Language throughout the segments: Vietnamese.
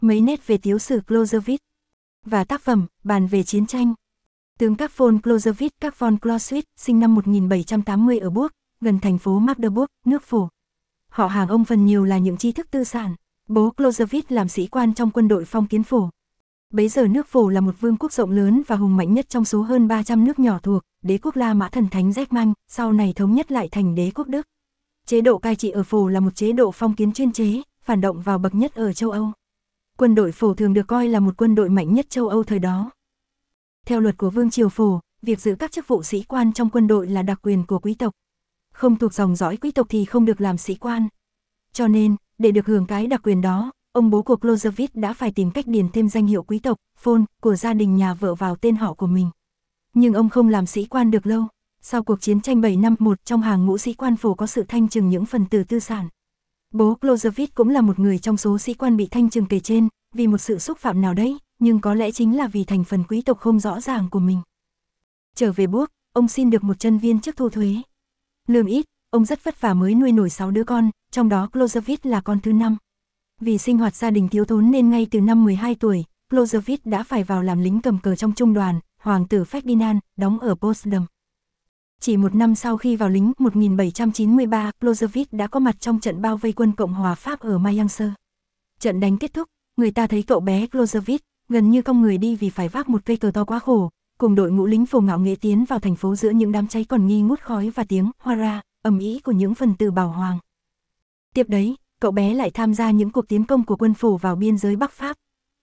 Mấy nét về tiếu sử Clausewitz và tác phẩm Bàn về chiến tranh. Tướng các von Clausewitz, các von Clausewitz, sinh năm 1780 ở Burg, gần thành phố Magdeburg, nước Phổ. Họ hàng ông phần nhiều là những tri thức tư sản. Bố Clausewitz làm sĩ quan trong quân đội phong kiến Phổ. Bấy giờ nước Phổ là một vương quốc rộng lớn và hùng mạnh nhất trong số hơn 300 nước nhỏ thuộc đế quốc La Mã thần thánh Germany, sau này thống nhất lại thành đế quốc Đức. Chế độ cai trị ở Phổ là một chế độ phong kiến chuyên chế, phản động vào bậc nhất ở châu Âu. Quân đội Phổ thường được coi là một quân đội mạnh nhất châu Âu thời đó. Theo luật của Vương triều Phổ, việc giữ các chức vụ sĩ quan trong quân đội là đặc quyền của quý tộc. Không thuộc dòng dõi quý tộc thì không được làm sĩ quan. Cho nên, để được hưởng cái đặc quyền đó, ông bố của Clausewitz đã phải tìm cách điền thêm danh hiệu quý tộc, von, của gia đình nhà vợ vào tên họ của mình. Nhưng ông không làm sĩ quan được lâu. Sau cuộc chiến tranh 7 năm, một trong hàng ngũ sĩ quan Phổ có sự thanh trừng những phần tử tư sản. Bố Clausewitz cũng là một người trong số sĩ quan bị thanh trừng kể trên, vì một sự xúc phạm nào đấy, nhưng có lẽ chính là vì thành phần quý tộc không rõ ràng của mình. Trở về Burg, ông xin được một chân viên chức thu thuế. Lương ít, ông rất vất vả mới nuôi nổi 6 đứa con, trong đó Clausewitz là con thứ 5. Vì sinh hoạt gia đình thiếu thốn nên ngay từ năm 12 tuổi, Clausewitz đã phải vào làm lính cầm cờ trong trung đoàn, Hoàng tử Ferdinand, đóng ở Potsdam. Chỉ một năm sau khi vào lính, 1793, Clausewitz đã có mặt trong trận bao vây quân Cộng hòa Pháp ở Mayence. Trận đánh kết thúc, người ta thấy cậu bé Clausewitz gần như cong người đi vì phải vác một cây cờ to quá khổ, cùng đội ngũ lính Phổ ngạo nghễ tiến vào thành phố giữa những đám cháy còn nghi ngút khói và tiếng hoa ra, ầm ĩ của những phần tử bảo hoàng. Tiếp đấy, cậu bé lại tham gia những cuộc tiến công của quân Phổ vào biên giới Bắc Pháp.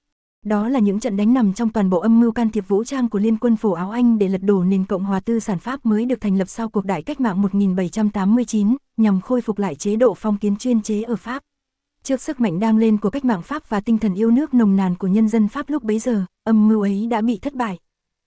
Đó là những trận đánh nằm trong toàn bộ âm mưu can thiệp vũ trang của Liên quân Phổ Áo Anh để lật đổ nền Cộng hòa tư sản Pháp mới được thành lập sau cuộc đại cách mạng 1789, nhằm khôi phục lại chế độ phong kiến chuyên chế ở Pháp. Trước sức mạnh đang lên của cách mạng Pháp và tinh thần yêu nước nồng nàn của nhân dân Pháp lúc bấy giờ, âm mưu ấy đã bị thất bại.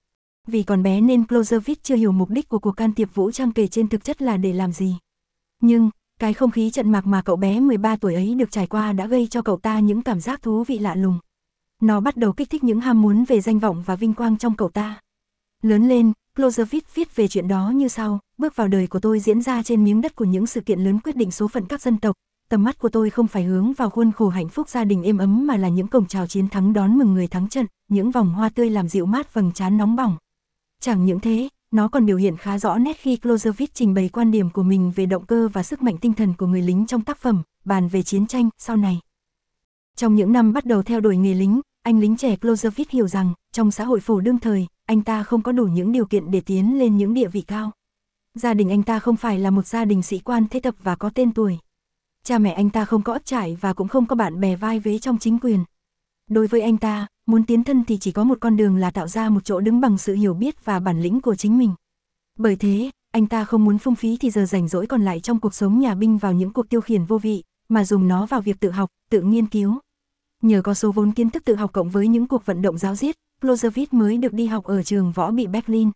Vì còn bé nên Clausewitz chưa hiểu mục đích của cuộc can thiệp vũ trang kể trên thực chất là để làm gì. Nhưng, cái không khí trận mạc mà cậu bé 13 tuổi ấy được trải qua đã gây cho cậu ta những cảm giác thú vị lạ lùng. Nó bắt đầu kích thích những ham muốn về danh vọng và vinh quang trong cậu ta. Lớn lên, Clausewitz viết về chuyện đó như sau: bước vào đời của tôi diễn ra trên miếng đất của những sự kiện lớn quyết định số phận các dân tộc. Tầm mắt của tôi không phải hướng vào khuôn khổ hạnh phúc gia đình êm ấm mà là những cổng chào chiến thắng đón mừng người thắng trận, những vòng hoa tươi làm dịu mát vầng trán nóng bỏng. Chẳng những thế, nó còn biểu hiện khá rõ nét khi Clausewitz trình bày quan điểm của mình về động cơ và sức mạnh tinh thần của người lính trong tác phẩm Bàn về chiến tranh sau này. Trong những năm bắt đầu theo đuổi nghề lính, anh lính trẻ Clausewitz hiểu rằng, trong xã hội Phổ đương thời, anh ta không có đủ những điều kiện để tiến lên những địa vị cao. Gia đình anh ta không phải là một gia đình sĩ quan thế tập và có tên tuổi. Cha mẹ anh ta không có ấp trải và cũng không có bạn bè vai vế trong chính quyền. Đối với anh ta, muốn tiến thân thì chỉ có một con đường là tạo ra một chỗ đứng bằng sự hiểu biết và bản lĩnh của chính mình. Bởi thế, anh ta không muốn phung phí thì giờ rảnh rỗi còn lại trong cuộc sống nhà binh vào những cuộc tiêu khiển vô vị, mà dùng nó vào việc tự học, tự nghiên cứu. Nhờ có số vốn kiến thức tự học cộng với những cuộc vận động giáo diết, Clausewitz mới được đi học ở trường võ bị Berlin.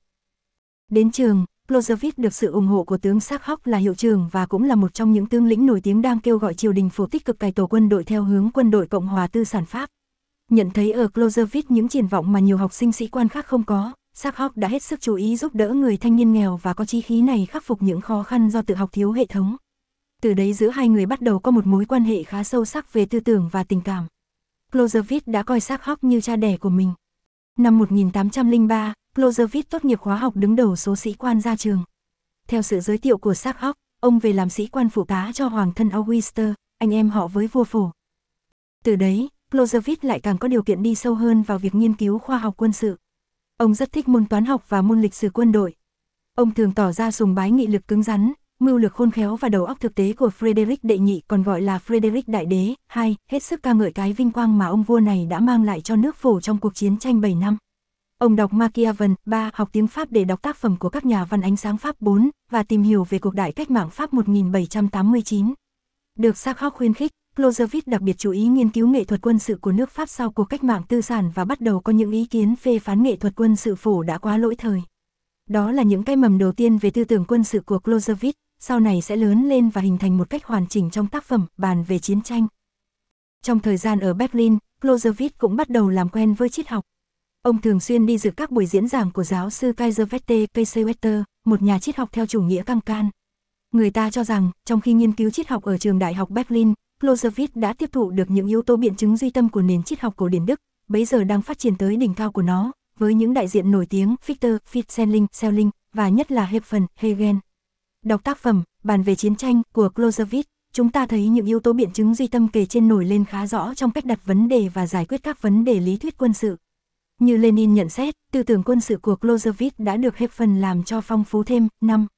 Đến trường, Clausewitz được sự ủng hộ của tướng Sachhoff là hiệu trưởng và cũng là một trong những tướng lĩnh nổi tiếng đang kêu gọi triều đình Phổ tích cực cải tổ quân đội theo hướng quân đội Cộng hòa tư sản Pháp. Nhận thấy ở Clausewitz những triển vọng mà nhiều học sinh sĩ quan khác không có, Sachhoff đã hết sức chú ý giúp đỡ người thanh niên nghèo và có chí khí này khắc phục những khó khăn do tự học thiếu hệ thống. Từ đấy giữa hai người bắt đầu có một mối quan hệ khá sâu sắc về tư tưởng và tình cảm. Clausewitz đã coi Sachhoff như cha đẻ của mình. Năm 1803, Clausewitz tốt nghiệp khóa học đứng đầu số sĩ quan ra trường. Theo sự giới thiệu của Sachhoff, ông về làm sĩ quan phụ tá cho hoàng thân Auguste, anh em họ với vua Phổ. Từ đấy, Clausewitz lại càng có điều kiện đi sâu hơn vào việc nghiên cứu khoa học quân sự. Ông rất thích môn toán học và môn lịch sử quân đội. Ông thường tỏ ra sùng bái nghị lực cứng rắn, mưu lược khôn khéo và đầu óc thực tế của Frederick đệ nhị, còn gọi là Frederick đại đế, hết sức ca ngợi cái vinh quang mà ông vua này đã mang lại cho nước Phổ trong cuộc chiến tranh 7 năm. Ông đọc Machiavel, học tiếng Pháp để đọc tác phẩm của các nhà văn ánh sáng Pháp 4, và tìm hiểu về cuộc đại cách mạng Pháp 1789. Được Sachhoff khuyến khích, Clausewitz đặc biệt chú ý nghiên cứu nghệ thuật quân sự của nước Pháp sau cuộc cách mạng tư sản và bắt đầu có những ý kiến phê phán nghệ thuật quân sự Phổ đã quá lỗi thời. Đó là những cái mầm đầu tiên về tư tưởng quân sự của Clausewitz, sau này sẽ lớn lên và hình thành một cách hoàn chỉnh trong tác phẩm Bàn về chiến tranh. Trong thời gian ở Berlin, Clausewitz cũng bắt đầu làm quen với triết học. Ông thường xuyên đi dự các buổi diễn giảng của giáo sư Kaiserwetter Kaiserwetter, một nhà triết học theo chủ nghĩa căng can. Người ta cho rằng, trong khi nghiên cứu triết học ở trường đại học Berlin, Clausewitz đã tiếp thụ được những yếu tố biện chứng duy tâm của nền triết học cổ điển Đức, bấy giờ đang phát triển tới đỉnh cao của nó, với những đại diện nổi tiếng Fichte, Fichte, Schelling và nhất là Heffer, Hegel. Đọc tác phẩm Bàn về chiến tranh của Clausewitz, chúng ta thấy những yếu tố biện chứng duy tâm kể trên nổi lên khá rõ trong cách đặt vấn đề và giải quyết các vấn đề lý thuyết quân sự. Như Lenin nhận xét, tư tưởng quân sự của Clausewitz đã được Heffer làm cho phong phú thêm.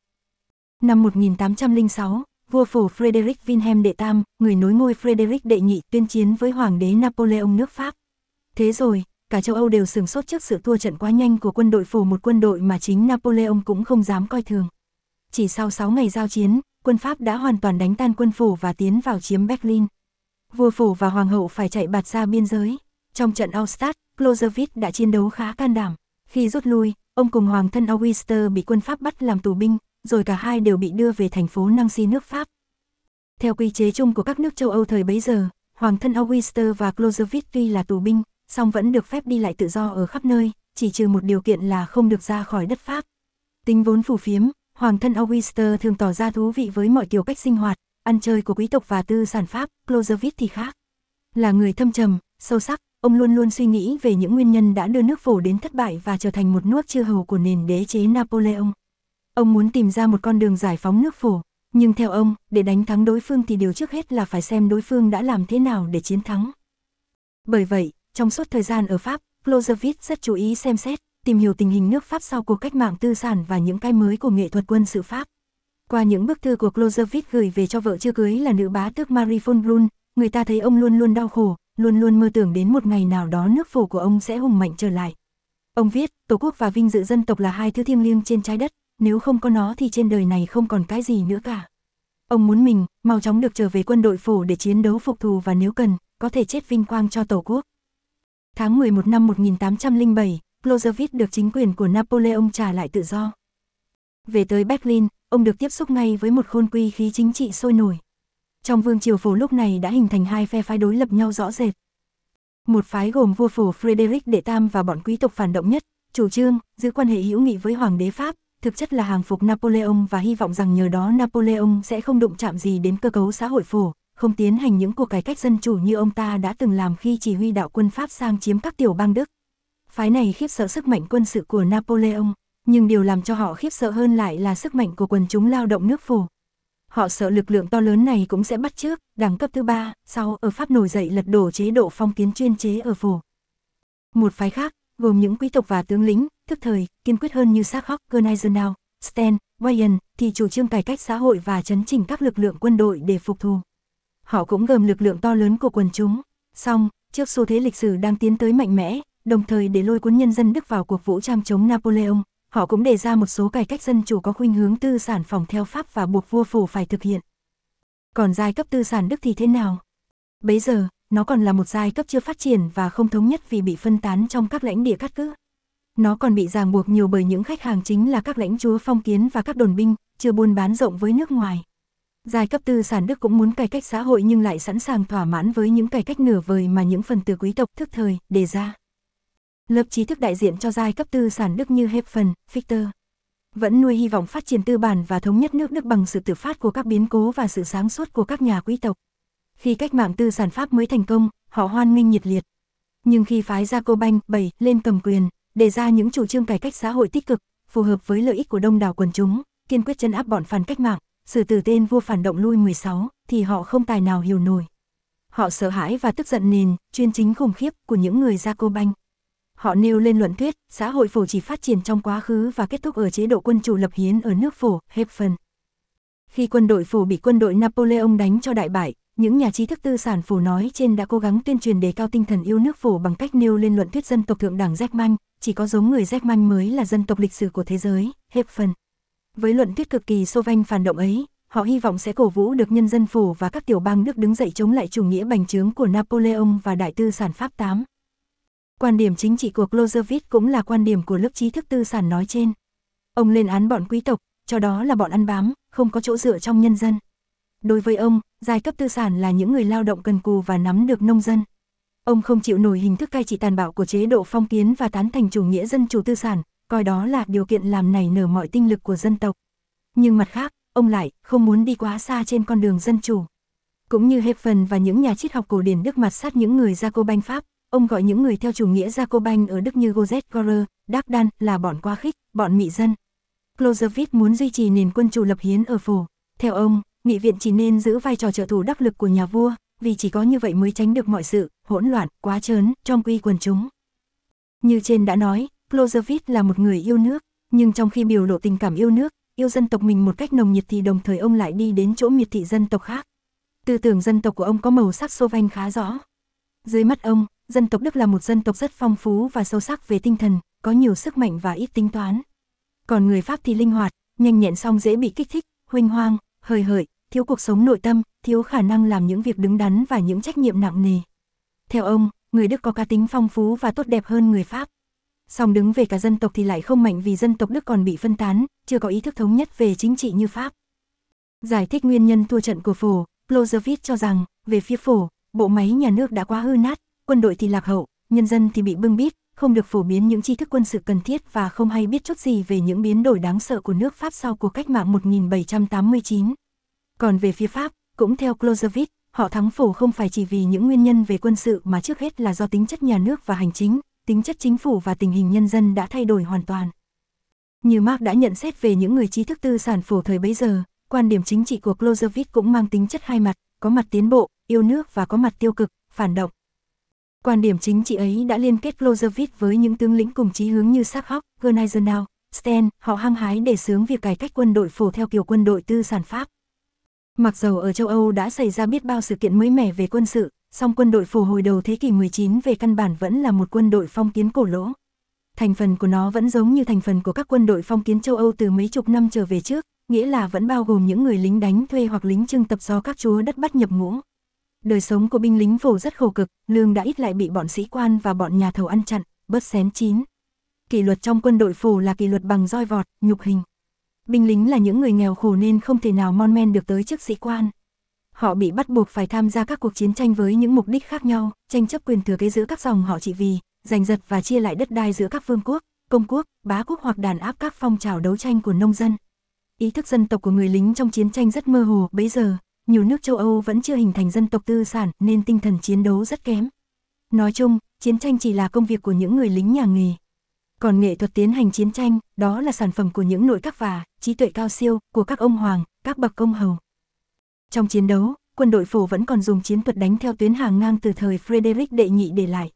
Năm 1806, vua phổ Frederick Wilhelm đệ Tam, người nối ngôi Frederick đệ nhị, tuyên chiến với hoàng đế Napoleon nước Pháp. Thế rồi, cả châu Âu đều sửng sốt trước sự thua trận quá nhanh của quân đội phổ, một quân đội mà chính Napoleon cũng không dám coi thường. Chỉ sau 6 ngày giao chiến, quân Pháp đã hoàn toàn đánh tan quân phổ và tiến vào chiếm Berlin. Vua phổ và hoàng hậu phải chạy bạt ra biên giới. Trong trận Austerlitz, Clausewitz đã chiến đấu khá can đảm. Khi rút lui, ông cùng hoàng thân Auguste bị quân Pháp bắt làm tù binh, rồi cả hai đều bị đưa về thành phố Nancy nước Pháp. Theo quy chế chung của các nước châu Âu thời bấy giờ, hoàng thân Auguste và Clausewitz tuy là tù binh, song vẫn được phép đi lại tự do ở khắp nơi, chỉ trừ một điều kiện là không được ra khỏi đất Pháp. Tính vốn phù phiếm, hoàng thân Auguste thường tỏ ra thú vị với mọi kiểu cách sinh hoạt, ăn chơi của quý tộc và tư sản Pháp. Clausewitz thì khác. Là người thâm trầm, sâu sắc, ông luôn luôn suy nghĩ về những nguyên nhân đã đưa nước phổ đến thất bại và trở thành một nước chư hầu của nền đế chế Napoleon. Ông muốn tìm ra một con đường giải phóng nước phổ, nhưng theo ông, để đánh thắng đối phương thì điều trước hết là phải xem đối phương đã làm thế nào để chiến thắng. Bởi vậy, trong suốt thời gian ở Pháp, Clausewitz rất chú ý xem xét, tìm hiểu tình hình nước Pháp sau cuộc cách mạng tư sản và những cái mới của nghệ thuật quân sự Pháp. Qua những bức thư của Clausewitz gửi về cho vợ chưa cưới là nữ bá tước Marie von Brunn, người ta thấy ông luôn luôn đau khổ, luôn luôn mơ tưởng đến một ngày nào đó nước phổ của ông sẽ hùng mạnh trở lại. Ông viết, Tổ quốc và vinh dự dân tộc là hai thứ thiêng liêng trên trái đất, nếu không có nó thì trên đời này không còn cái gì nữa cả. Ông muốn mình mau chóng được trở về quân đội phổ để chiến đấu phục thù và nếu cần, có thể chết vinh quang cho Tổ quốc. Tháng 11 năm 1807, Clausewitz được chính quyền của Napoleon trả lại tự do. Về tới Berlin, ông được tiếp xúc ngay với một khôn quy khí chính trị sôi nổi. Trong vương triều phổ lúc này đã hình thành hai phe phái đối lập nhau rõ rệt. Một phái gồm vua phổ Frederick đệ Tam và bọn quý tộc phản động nhất, chủ trương giữ quan hệ hữu nghị với hoàng đế Pháp, thực chất là hàng phục Napoleon và hy vọng rằng nhờ đó Napoleon sẽ không đụng chạm gì đến cơ cấu xã hội phổ, không tiến hành những cuộc cải cách dân chủ như ông ta đã từng làm khi chỉ huy đạo quân Pháp sang chiếm các tiểu bang Đức. Phái này khiếp sợ sức mạnh quân sự của Napoleon, nhưng điều làm cho họ khiếp sợ hơn lại là sức mạnh của quần chúng lao động nước phổ. Họ sợ lực lượng to lớn này cũng sẽ bắt chước đẳng cấp thứ ba, sau ở Pháp nổi dậy lật đổ chế độ phong kiến chuyên chế ở phổ. Một phái khác, gồm những quý tộc và tướng lĩnh, thức thời, kiên quyết hơn như Sarkozy, Gneisenau, Sten, Weyden, thì chủ trương cải cách xã hội và chấn chỉnh các lực lượng quân đội để phục thù. Họ cũng gồm lực lượng to lớn của quần chúng. Song, trước xu thế lịch sử đang tiến tới mạnh mẽ, đồng thời để lôi cuốn nhân dân Đức vào cuộc vũ trang chống Napoleon, họ cũng đề ra một số cải cách dân chủ có khuynh hướng tư sản phỏng theo Pháp và buộc vua phổ phải thực hiện. Còn giai cấp tư sản Đức thì thế nào? Bấy giờ, nó còn là một giai cấp chưa phát triển và không thống nhất vì bị phân tán trong các lãnh địa cát cứ. Nó còn bị ràng buộc nhiều bởi những khách hàng chính là các lãnh chúa phong kiến và các đồn binh, chưa buôn bán rộng với nước ngoài. Giai cấp tư sản Đức cũng muốn cải cách xã hội nhưng lại sẵn sàng thỏa mãn với những cải cách nửa vời mà những phần tử quý tộc thức thời đề ra. Lớp trí thức đại diện cho giai cấp tư sản Đức như Heffer, Fichte vẫn nuôi hy vọng phát triển tư bản và thống nhất nước Đức bằng sự tự phát của các biến cố và sự sáng suốt của các nhà quý tộc. Khi cách mạng tư sản Pháp mới thành công, họ hoan nghênh nhiệt liệt. Nhưng khi phái Jacobin lên cầm quyền, đề ra những chủ trương cải cách xã hội tích cực, phù hợp với lợi ích của đông đảo quần chúng, kiên quyết trấn áp bọn phản cách mạng, xử tử tên vua phản động Louis 16, thì họ không tài nào hiểu nổi. Họ sợ hãi và tức giận nền chuyên chính khủng khiếp của những người Jacobin. Họ nêu lên luận thuyết, xã hội phổ chỉ phát triển trong quá khứ và kết thúc ở chế độ quân chủ lập hiến ở nước phổ, Heffer. Khi quân đội phổ bị quân đội Napoleon đánh cho đại bại, những nhà trí thức tư sản phổ nói trên đã cố gắng tuyên truyền đề cao tinh thần yêu nước phổ bằng cách nêu lên luận thuyết dân tộc thượng đẳng German, chỉ có giống người German mới là dân tộc lịch sử của thế giới, Heffer. Với luận thuyết cực kỳ xô vanh phản động ấy, họ hy vọng sẽ cổ vũ được nhân dân phổ và các tiểu bang Đức đứng dậy chống lại chủ nghĩa bành trướng của Napoleon và đại tư sản Pháp 8. Quan điểm chính trị của Clausewitz cũng là quan điểm của lớp trí thức tư sản nói trên. Ông lên án bọn quý tộc, cho đó là bọn ăn bám, không có chỗ dựa trong nhân dân. Đối với ông, giai cấp tư sản là những người lao động cần cù và nắm được nông dân. Ông không chịu nổi hình thức cai trị tàn bạo của chế độ phong kiến và tán thành chủ nghĩa dân chủ tư sản, coi đó là điều kiện làm nảy nở mọi tinh lực của dân tộc. Nhưng mặt khác, ông lại không muốn đi quá xa trên con đường dân chủ. Cũng như Heffen và những nhà triết học cổ điển Đức mặt sát những người Jacobin Pháp, ông gọi những người theo chủ nghĩa Jacobin ở Đức như Joseph Gorer, Dardan là bọn quá khích, bọn mị dân. Clausewitz muốn duy trì nền quân chủ lập hiến ở Phổ. Theo ông, nghị viện chỉ nên giữ vai trò trợ thủ đắc lực của nhà vua, vì chỉ có như vậy mới tránh được mọi sự hỗn loạn, quá trớn trong quy quần chúng. Như trên đã nói, Clausewitz là một người yêu nước, nhưng trong khi biểu lộ tình cảm yêu nước, yêu dân tộc mình một cách nồng nhiệt thì đồng thời ông lại đi đến chỗ miệt thị dân tộc khác. Tư tưởng dân tộc của ông có màu sắc xô vanh khá rõ. Dưới mắt ông, dân tộc Đức là một dân tộc rất phong phú và sâu sắc về tinh thần, có nhiều sức mạnh và ít tính toán. Còn người Pháp thì linh hoạt, nhanh nhẹn song dễ bị kích thích, huênh hoang, hời hợt, thiếu cuộc sống nội tâm, thiếu khả năng làm những việc đứng đắn và những trách nhiệm nặng nề. Theo ông, người Đức có cá tính phong phú và tốt đẹp hơn người Pháp. Song đứng về cả dân tộc thì lại không mạnh vì dân tộc Đức còn bị phân tán, chưa có ý thức thống nhất về chính trị như Pháp. Giải thích nguyên nhân thua trận của Phổ, Clausewitz cho rằng, về phía Phổ, bộ máy nhà nước đã quá hư nát, quân đội thì lạc hậu, nhân dân thì bị bưng bít, không được phổ biến những tri thức quân sự cần thiết và không hay biết chút gì về những biến đổi đáng sợ của nước Pháp sau cuộc cách mạng 1789. Còn về phía Pháp, cũng theo Clausewitz, họ thắng Phổ không phải chỉ vì những nguyên nhân về quân sự mà trước hết là do tính chất nhà nước và hành chính, tính chất chính phủ và tình hình nhân dân đã thay đổi hoàn toàn. Như Marx đã nhận xét về những người trí thức tư sản Phổ thời bấy giờ, quan điểm chính trị của Clausewitz cũng mang tính chất hai mặt, có mặt tiến bộ, yêu nước và có mặt tiêu cực, phản động. Quan điểm chính trị ấy đã liên kết Clausewitz với những tướng lĩnh cùng chí hướng như Sarkozy, Gneisenau, Sten, họ hăng hái đề xướng việc cải cách quân đội Phổ theo kiểu quân đội tư sản Pháp. Mặc dầu ở châu Âu đã xảy ra biết bao sự kiện mới mẻ về quân sự, song quân đội Phổ hồi đầu thế kỷ 19 về căn bản vẫn là một quân đội phong kiến cổ lỗ. Thành phần của nó vẫn giống như thành phần của các quân đội phong kiến châu Âu từ mấy chục năm trở về trước, nghĩa là vẫn bao gồm những người lính đánh thuê hoặc lính trưng tập do các chúa đất bắt nhập ngũ. Đời sống của binh lính Phổ rất khổ cực, lương đã ít lại bị bọn sĩ quan và bọn nhà thầu ăn chặn, bớt xén chín. Kỷ luật trong quân đội Phổ là kỷ luật bằng roi vọt, nhục hình. Binh lính là những người nghèo khổ nên không thể nào mon men được tới chức sĩ quan. Họ bị bắt buộc phải tham gia các cuộc chiến tranh với những mục đích khác nhau, tranh chấp quyền thừa kế giữa các dòng họ trị vì, giành giật và chia lại đất đai giữa các vương quốc, công quốc, bá quốc hoặc đàn áp các phong trào đấu tranh của nông dân. Ý thức dân tộc của người lính trong chiến tranh rất mơ hồ, bấy giờ, nhiều nước châu Âu vẫn chưa hình thành dân tộc tư sản nên tinh thần chiến đấu rất kém. Nói chung, chiến tranh chỉ là công việc của những người lính nhà nghề. Còn nghệ thuật tiến hành chiến tranh, đó là sản phẩm của những nội các và trí tuệ cao siêu của các ông hoàng, các bậc công hầu. Trong chiến đấu, quân đội Phổ vẫn còn dùng chiến thuật đánh theo tuyến hàng ngang từ thời Frederick đệ nhị để lại.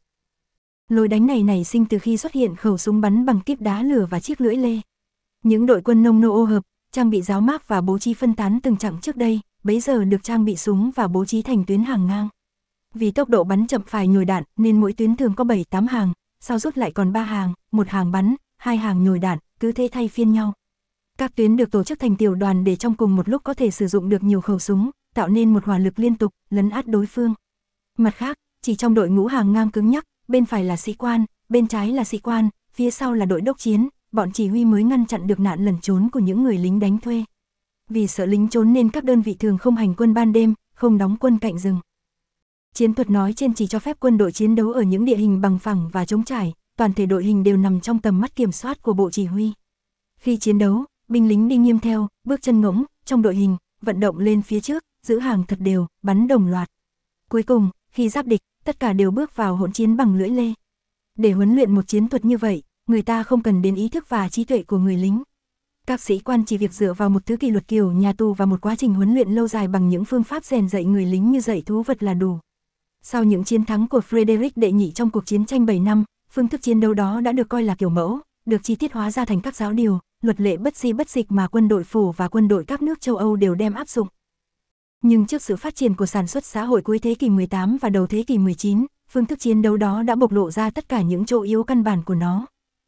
Lối đánh này nảy sinh từ khi xuất hiện khẩu súng bắn bằng kíp đá lửa và chiếc lưỡi lê. Những đội quân nông nô ô hợp, trang bị giáo mác và bố trí phân tán từng chặng trước đây, bấy giờ được trang bị súng và bố trí thành tuyến hàng ngang. Vì tốc độ bắn chậm phải nhồi đạn nên mỗi tuyến thường có 7-8 hàng, sau rút lại còn 3 hàng, 1 hàng bắn, 2 hàng nhồi đạn, cứ thế thay phiên nhau. Các tuyến được tổ chức thành tiểu đoàn để trong cùng một lúc có thể sử dụng được nhiều khẩu súng, tạo nên một hỏa lực liên tục, lấn át đối phương. Mặt khác, chỉ trong đội ngũ hàng ngang cứng nhắc, bên phải là sĩ quan, bên trái là sĩ quan, phía sau là đội đốc chiến, bọn chỉ huy mới ngăn chặn được nạn lẩn trốn của những người lính đánh thuê. Vì sợ lính trốn nên các đơn vị thường không hành quân ban đêm, không đóng quân cạnh rừng. Chiến thuật nói trên chỉ cho phép quân đội chiến đấu ở những địa hình bằng phẳng và trống trải, toàn thể đội hình đều nằm trong tầm mắt kiểm soát của bộ chỉ huy. Khi chiến đấu, binh lính đi nghiêm theo, bước chân ngỗng, trong đội hình, vận động lên phía trước, giữ hàng thật đều, bắn đồng loạt. Cuối cùng, khi giáp địch, tất cả đều bước vào hỗn chiến bằng lưỡi lê. Để huấn luyện một chiến thuật như vậy, người ta không cần đến ý thức và trí tuệ của người lính. Các sĩ quan chỉ việc dựa vào một thứ kỷ luật kiểu nhà tù và một quá trình huấn luyện lâu dài bằng những phương pháp rèn dạy người lính như dạy thú vật là đủ. Sau những chiến thắng của Frederick đệ nhị trong cuộc chiến tranh 7 năm, phương thức chiến đấu đó đã được coi là kiểu mẫu, được chi tiết hóa ra thành các giáo điều, luật lệ bất di bất dịch mà quân đội Phổ và quân đội các nước châu Âu đều đem áp dụng. Nhưng trước sự phát triển của sản xuất xã hội cuối thế kỷ 18 và đầu thế kỷ 19, phương thức chiến đấu đó đã bộc lộ ra tất cả những chỗ yếu căn bản của nó.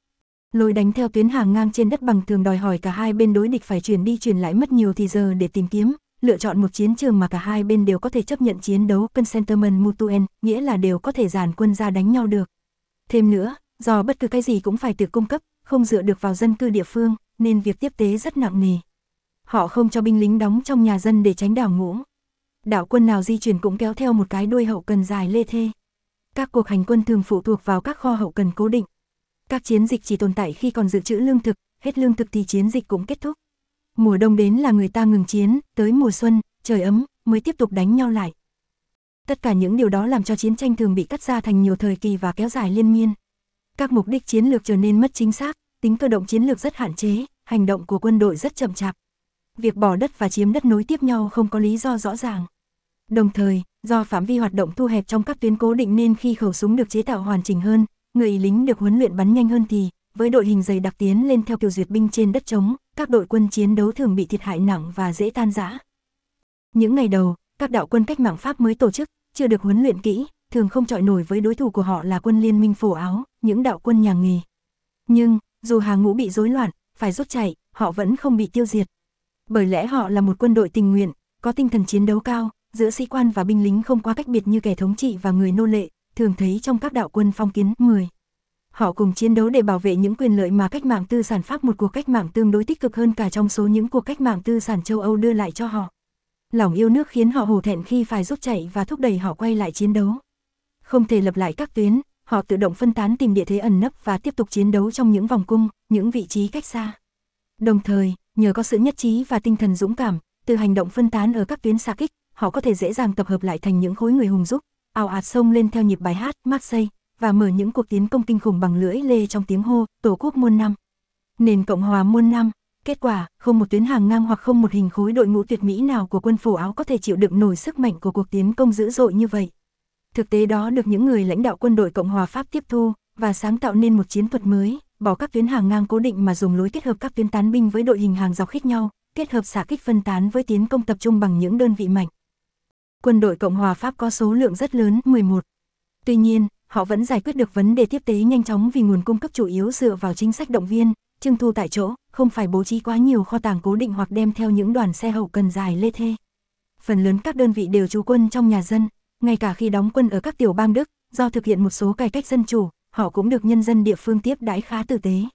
Lối đánh theo tuyến hàng ngang trên đất bằng thường đòi hỏi cả hai bên đối địch phải chuyển đi chuyển lại mất nhiều thì giờ để tìm kiếm, lựa chọn một chiến trường mà cả hai bên đều có thể chấp nhận chiến đấu Consentment Mutuel, nghĩa là đều có thể dàn quân ra đánh nhau được. Thêm nữa, do bất cứ cái gì cũng phải tự cung cấp, không dựa được vào dân cư địa phương, nên việc tiếp tế rất nặng nề. Họ không cho binh lính đóng trong nhà dân để tránh đào ngũ. Đạo quân nào di chuyển cũng kéo theo một cái đuôi hậu cần dài lê thê. Các cuộc hành quân thường phụ thuộc vào các kho hậu cần cố định. Các chiến dịch chỉ tồn tại khi còn dự trữ lương thực, hết lương thực thì chiến dịch cũng kết thúc. Mùa đông đến là người ta ngừng chiến, tới mùa xuân, trời ấm, mới tiếp tục đánh nhau lại. Tất cả những điều đó làm cho chiến tranh thường bị cắt ra thành nhiều thời kỳ và kéo dài liên miên. Các mục đích chiến lược trở nên mất chính xác, tính cơ động chiến lược rất hạn chế, hành động của quân đội rất chậm chạp. Việc bỏ đất và chiếm đất nối tiếp nhau không có lý do rõ ràng. Đồng thời, do phạm vi hoạt động thu hẹp trong các tuyến cố định nên khi khẩu súng được chế tạo hoàn chỉnh hơn, người lính được huấn luyện bắn nhanh hơn thì, với đội hình dày đặc tiến lên theo kiểu duyệt binh trên đất trống, các đội quân chiến đấu thường bị thiệt hại nặng và dễ tan rã. Những ngày đầu, các đạo quân cách mạng Pháp mới tổ chức, chưa được huấn luyện kỹ, thường không chọi nổi với đối thủ của họ là quân liên minh phổ Áo, những đạo quân nhà nghề. Nhưng, dù hàng ngũ bị rối loạn, phải rút chạy, họ vẫn không bị tiêu diệt. Bởi lẽ họ là một quân đội tình nguyện, có tinh thần chiến đấu cao, giữa sĩ quan và binh lính không quá cách biệt như kẻ thống trị và người nô lệ, thường thấy trong các đạo quân phong kiến 10. Họ cùng chiến đấu để bảo vệ những quyền lợi mà cách mạng tư sản Pháp, một cuộc cách mạng tương đối tích cực hơn cả trong số những cuộc cách mạng tư sản châu Âu đưa lại cho họ. Lòng yêu nước khiến họ hổ thẹn khi phải rút chạy và thúc đẩy họ quay lại chiến đấu. Không thể lập lại các tuyến, họ tự động phân tán tìm địa thế ẩn nấp và tiếp tục chiến đấu trong những vòng cung, những vị trí cách xa. Đồng thời, nhờ có sự nhất trí và tinh thần dũng cảm, từ hành động phân tán ở các tuyến xa kích, họ có thể dễ dàng tập hợp lại thành những khối người hùng dũng, ào ạt xông lên theo nhịp bài hát Marseille và mở những cuộc tiến công kinh khủng bằng lưỡi lê trong tiếng hô Tổ quốc muôn năm, nền Cộng hòa muôn năm. Kết quả, không một tuyến hàng ngang hoặc không một hình khối đội ngũ tuyệt mỹ nào của quân phổ Áo có thể chịu đựng nổi sức mạnh của cuộc tiến công dữ dội như vậy. Thực tế đó được những người lãnh đạo quân đội Cộng hòa Pháp tiếp thu và sáng tạo nên một chiến thuật mới, bỏ các tuyến hàng ngang cố định mà dùng lối kết hợp các tuyến tán binh với đội hình hàng dọc khít nhau, kết hợp xạ kích phân tán với tiến công tập trung bằng những đơn vị mạnh. Quân đội Cộng hòa Pháp có số lượng rất lớn, 11. Tuy nhiên, họ vẫn giải quyết được vấn đề tiếp tế nhanh chóng vì nguồn cung cấp chủ yếu dựa vào chính sách động viên, trưng thu tại chỗ, không phải bố trí quá nhiều kho tàng cố định hoặc đem theo những đoàn xe hậu cần dài lê thê. Phần lớn các đơn vị đều trú quân trong nhà dân, ngay cả khi đóng quân ở các tiểu bang Đức, do thực hiện một số cải cách dân chủ, họ cũng được nhân dân địa phương tiếp đãi khá tử tế.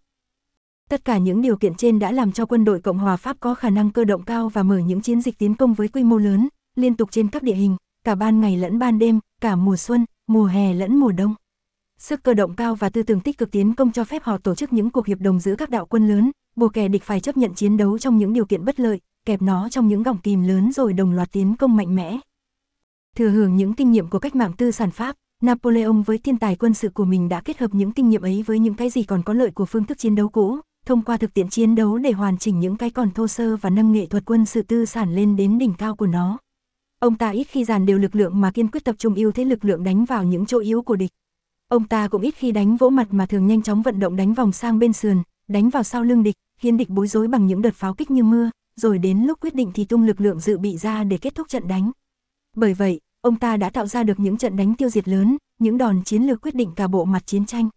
Tất cả những điều kiện trên đã làm cho quân đội Cộng hòa Pháp có khả năng cơ động cao và mở những chiến dịch tiến công với quy mô lớn, liên tục trên các địa hình, cả ban ngày lẫn ban đêm, cả mùa xuân, mùa hè lẫn mùa đông. Sức cơ động cao và tư tưởng tích cực tiến công cho phép họ tổ chức những cuộc hiệp đồng giữa các đạo quân lớn, buộc kẻ địch phải chấp nhận chiến đấu trong những điều kiện bất lợi, kẹp nó trong những gọng kìm lớn rồi đồng loạt tiến công mạnh mẽ. Thừa hưởng những kinh nghiệm của cách mạng tư sản Pháp, Napoleon với thiên tài quân sự của mình đã kết hợp những kinh nghiệm ấy với những cái gì còn có lợi của phương thức chiến đấu cũ, thông qua thực tiễn chiến đấu để hoàn chỉnh những cái còn thô sơ và nâng nghệ thuật quân sự tư sản lên đến đỉnh cao của nó. Ông ta ít khi dàn đều lực lượng mà kiên quyết tập trung ưu thế lực lượng đánh vào những chỗ yếu của địch. Ông ta cũng ít khi đánh vỗ mặt mà thường nhanh chóng vận động đánh vòng sang bên sườn, đánh vào sau lưng địch, khiến địch bối rối bằng những đợt pháo kích như mưa, rồi đến lúc quyết định thì tung lực lượng dự bị ra để kết thúc trận đánh. Bởi vậy, ông ta đã tạo ra được những trận đánh tiêu diệt lớn, những đòn chiến lược quyết định cả bộ mặt chiến tranh.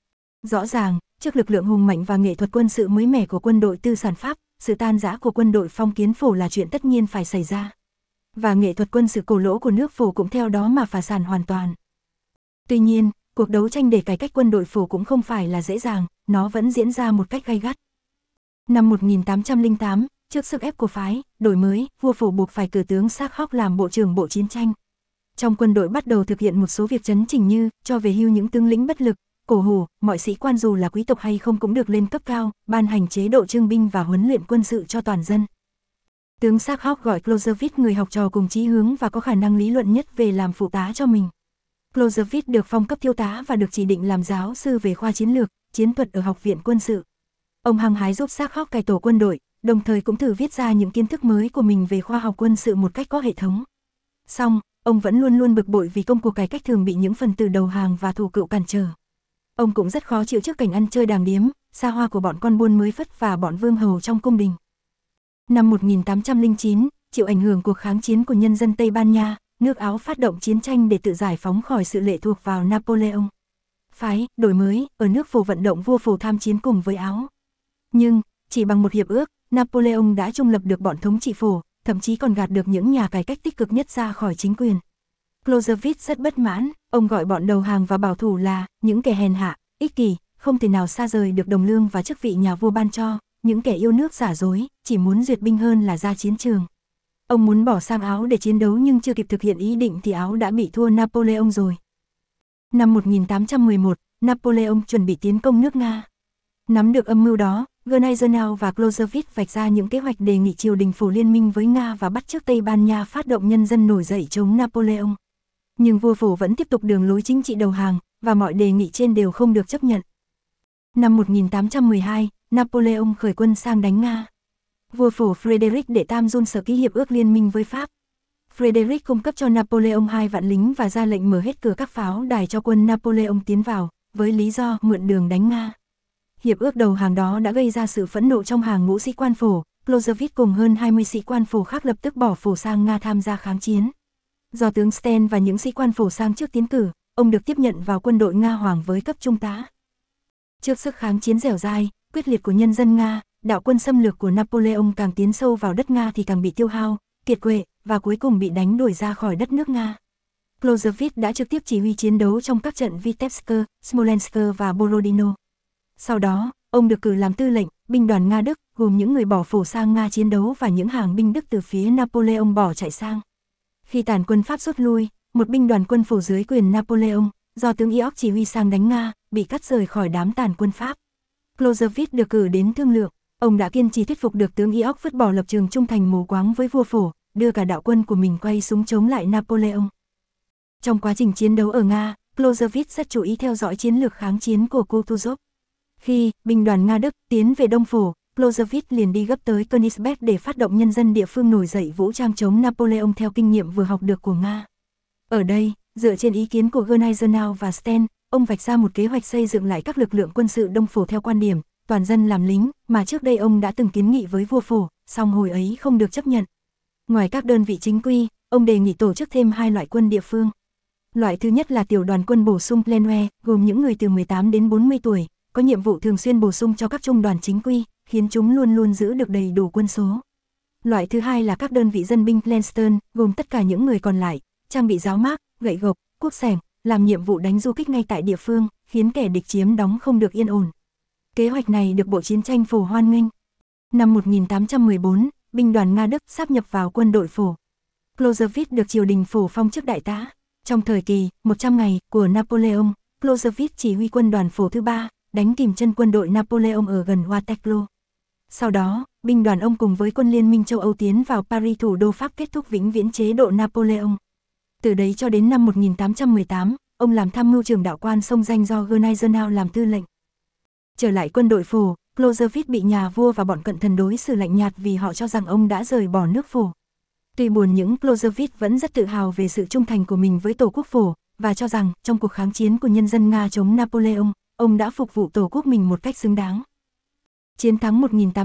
Rõ ràng, trước lực lượng hùng mạnh và nghệ thuật quân sự mới mẻ của quân đội tư sản Pháp, sự tan rã của quân đội phong kiến phổ là chuyện tất nhiên phải xảy ra. Và nghệ thuật quân sự cổ lỗ của nước phổ cũng theo đó mà phá sản hoàn toàn. Tuy nhiên, cuộc đấu tranh để cải cách quân đội phổ cũng không phải là dễ dàng, nó vẫn diễn ra một cách gay gắt. Năm 1808, trước sức ép của phái đổi mới, vua phổ buộc phải cử tướng Sark làm bộ trưởng bộ chiến tranh. Trong quân đội bắt đầu thực hiện một số việc chấn chỉnh như cho về hưu những tướng lĩnh bất lực, cổ hủ, mọi sĩ quan dù là quý tộc hay không cũng được lên cấp cao, ban hành chế độ trưng binh và huấn luyện quân sự cho toàn dân. Tướng Sark gọi Clausewitz, người học trò cùng chí hướng và có khả năng lý luận nhất, về làm phụ tá cho mình. Clausewitz được phong cấp thiếu tá và được chỉ định làm giáo sư về khoa chiến lược, chiến thuật ở học viện quân sự. Ông hăng hái giúp Sark cải tổ quân đội, đồng thời cũng thử viết ra những kiến thức mới của mình về khoa học quân sự một cách có hệ thống. Song, ông vẫn luôn luôn bực bội vì công cuộc cải cách thường bị những phần tử đầu hàng và thù cựu cản trở. Ông cũng rất khó chịu trước cảnh ăn chơi đàng điếm, xa hoa của bọn con buôn mới phất và bọn vương hầu trong cung đình. Năm 1809, chịu ảnh hưởng cuộc kháng chiến của nhân dân Tây Ban Nha, nước Áo phát động chiến tranh để tự giải phóng khỏi sự lệ thuộc vào Napoleon. Phái đổi mới ở nước phổ vận động vua phổ tham chiến cùng với Áo. Nhưng, chỉ bằng một hiệp ước, Napoleon đã trung lập được bọn thống trị phổ, thậm chí còn gạt được những nhà cải cách tích cực nhất ra khỏi chính quyền. Clausewitz rất bất mãn, ông gọi bọn đầu hàng và bảo thủ là những kẻ hèn hạ, ích kỷ, không thể nào xa rời được đồng lương và chức vị nhà vua ban cho, những kẻ yêu nước giả dối, chỉ muốn duyệt binh hơn là ra chiến trường. Ông muốn bỏ sang Áo để chiến đấu nhưng chưa kịp thực hiện ý định thì Áo đã bị thua Napoleon rồi. Năm 1811, Napoleon chuẩn bị tiến công nước Nga. Nắm được âm mưu đó, Gneisenau và Clausewitz vạch ra những kế hoạch đề nghị triều đình phổ liên minh với Nga và bắt chước Tây Ban Nha phát động nhân dân nổi dậy chống Napoleon. Nhưng vua phổ vẫn tiếp tục đường lối chính trị đầu hàng, và mọi đề nghị trên đều không được chấp nhận. Năm 1812, Napoleon khởi quân sang đánh Nga. Vua phổ Frederick đệ Tam run sợ ký hiệp ước liên minh với Pháp. Frederick cung cấp cho Napoleon 2 vạn lính và ra lệnh mở hết cửa các pháo đài cho quân Napoleon tiến vào, với lý do mượn đường đánh Nga. Hiệp ước đầu hàng đó đã gây ra sự phẫn nộ trong hàng ngũ sĩ quan phổ. Clausewitz cùng hơn 20 sĩ quan phổ khác lập tức bỏ phổ sang Nga tham gia kháng chiến. Do tướng Sten và những sĩ quan phổ sang trước tiến cử, ông được tiếp nhận vào quân đội Nga Hoàng với cấp trung tá. Trước sức kháng chiến dẻo dai, quyết liệt của nhân dân Nga, đạo quân xâm lược của Napoleon càng tiến sâu vào đất Nga thì càng bị tiêu hao, kiệt quệ, và cuối cùng bị đánh đuổi ra khỏi đất nước Nga. Clausewitz đã trực tiếp chỉ huy chiến đấu trong các trận Vitebsk, Smolensk và Borodino. Sau đó, ông được cử làm tư lệnh, binh đoàn Nga Đức, gồm những người bỏ phổ sang Nga chiến đấu và những hàng binh Đức từ phía Napoleon bỏ chạy sang. Khi tàn quân Pháp rút lui, một binh đoàn quân phổ dưới quyền Napoleon, do tướng York chỉ huy sang đánh Nga, bị cắt rời khỏi đám tàn quân Pháp. Clausewitz được cử đến thương lượng, ông đã kiên trì thuyết phục được tướng York vứt bỏ lập trường trung thành mù quáng với vua phổ, đưa cả đạo quân của mình quay súng chống lại Napoleon. Trong quá trình chiến đấu ở Nga, Clausewitz rất chú ý theo dõi chiến lược kháng chiến của Kutuzov. Khi binh đoàn Nga Đức tiến về Đông Phổ, Clausewitz liền đi gấp tới Königsberg để phát động nhân dân địa phương nổi dậy vũ trang chống Napoleon theo kinh nghiệm vừa học được của Nga. Ở đây, dựa trên ý kiến của Gneisenau và Sten, ông vạch ra một kế hoạch xây dựng lại các lực lượng quân sự Đông Phổ theo quan điểm toàn dân làm lính mà trước đây ông đã từng kiến nghị với vua phổ, song hồi ấy không được chấp nhận. Ngoài các đơn vị chính quy, ông đề nghị tổ chức thêm 2 loại quân địa phương. Loại thứ nhất là tiểu đoàn quân bổ sung Plenwe, gồm những người từ 18 đến 40 tuổi, có nhiệm vụ thường xuyên bổ sung cho các trung đoàn chính quy, khiến chúng luôn luôn giữ được đầy đủ quân số. Loại thứ hai là các đơn vị dân binh Lenston, gồm tất cả những người còn lại, trang bị giáo mác, gậy gộc, cuốc xẻng, làm nhiệm vụ đánh du kích ngay tại địa phương, khiến kẻ địch chiếm đóng không được yên ổn. Kế hoạch này được Bộ Chiến tranh Phổ hoan nghênh. Năm 1814, binh đoàn Nga Đức sáp nhập vào quân đội Phổ. Clausewitz được triều đình Phổ phong chức đại tá. Trong thời kỳ 100 ngày của Napoleon, Clausewitz chỉ huy quân đoàn Phổ thứ 3, đánh kìm chân quân đội Napoleon ở gần Waterloo. Sau đó, binh đoàn ông cùng với quân Liên minh châu Âu tiến vào Paris, thủ đô Pháp, kết thúc vĩnh viễn chế độ Napoleon. Từ đấy cho đến năm 1818, ông làm tham mưu trưởng đạo quan xông danh do Gneisenau làm tư lệnh. Trở lại quân đội Phổ, Clausewitz bị nhà vua và bọn cận thần đối xử lạnh nhạt vì họ cho rằng ông đã rời bỏ nước Phổ. Tuy buồn nhưng Clausewitz vẫn rất tự hào về sự trung thành của mình với Tổ quốc Phổ, và cho rằng trong cuộc kháng chiến của nhân dân Nga chống Napoleon, ông đã phục vụ Tổ quốc mình một cách xứng đáng. Chiến thắng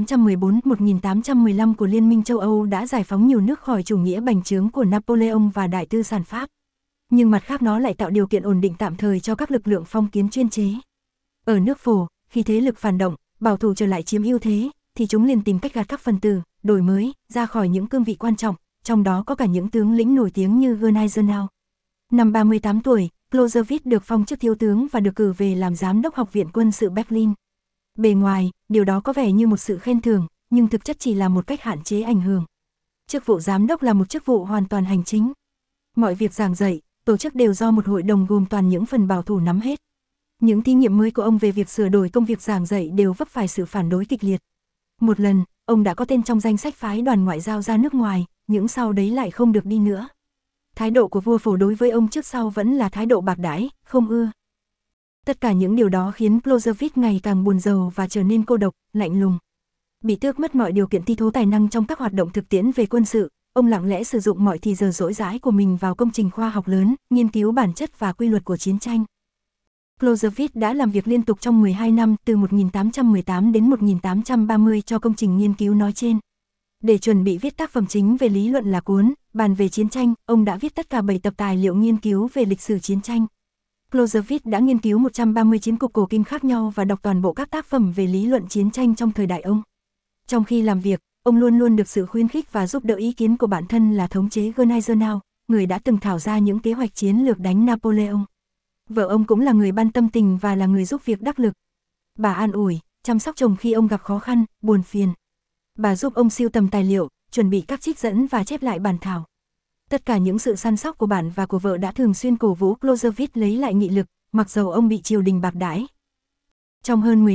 1814-1815 của Liên minh châu Âu đã giải phóng nhiều nước khỏi chủ nghĩa bành trướng của Napoleon và Đại tư sản Pháp. Nhưng mặt khác nó lại tạo điều kiện ổn định tạm thời cho các lực lượng phong kiến chuyên chế. Ở nước Phổ, khi thế lực phản động, bảo thủ trở lại chiếm ưu thế, thì chúng liền tìm cách gạt các phần tử, đổi mới, ra khỏi những cương vị quan trọng, trong đó có cả những tướng lĩnh nổi tiếng như Gneisenau. Năm 38 tuổi, Clausewitz được phong chức thiếu tướng và được cử về làm giám đốc học viện quân sự Berlin. Bề ngoài, điều đó có vẻ như một sự khen thưởng, nhưng thực chất chỉ là một cách hạn chế ảnh hưởng. Chức vụ giám đốc là một chức vụ hoàn toàn hành chính. Mọi việc giảng dạy, tổ chức đều do một hội đồng gồm toàn những phần bảo thủ nắm hết. Những thí nghiệm mới của ông về việc sửa đổi công việc giảng dạy đều vấp phải sự phản đối kịch liệt. Một lần, ông đã có tên trong danh sách phái đoàn ngoại giao ra nước ngoài, những sau đấy lại không được đi nữa. Thái độ của vua Phổ đối với ông trước sau vẫn là thái độ bạc đãi, không ưa. Tất cả những điều đó khiến Clausewitz ngày càng buồn rầu và trở nên cô độc, lạnh lùng. Bị tước mất mọi điều kiện thi thố tài năng trong các hoạt động thực tiễn về quân sự, ông lặng lẽ sử dụng mọi thì giờ rỗi rãi của mình vào công trình khoa học lớn, nghiên cứu bản chất và quy luật của chiến tranh. Clausewitz đã làm việc liên tục trong 12 năm từ 1818 đến 1830 cho công trình nghiên cứu nói trên. Để chuẩn bị viết tác phẩm chính về lý luận là cuốn Bàn về chiến tranh, ông đã viết tất cả 7 tập tài liệu nghiên cứu về lịch sử chiến tranh. Clausewitz đã nghiên cứu 130 chiến cục cổ kim khác nhau và đọc toàn bộ các tác phẩm về lý luận chiến tranh trong thời đại ông. Trong khi làm việc, ông luôn luôn được sự khuyến khích và giúp đỡ ý kiến của bản thân là thống chế Gneisenau, người đã từng thảo ra những kế hoạch chiến lược đánh Napoleon. Vợ ông cũng là người ban tâm tình và là người giúp việc đắc lực. Bà an ủi, chăm sóc chồng khi ông gặp khó khăn, buồn phiền. Bà giúp ông sưu tầm tài liệu, chuẩn bị các trích dẫn và chép lại bản thảo. Tất cả những sự săn sóc của bạn và của vợ đã thường xuyên cổ vũ Clausewitz lấy lại nghị lực, mặc dầu ông bị triều đình bạc đãi. Trong hơn 10 năm,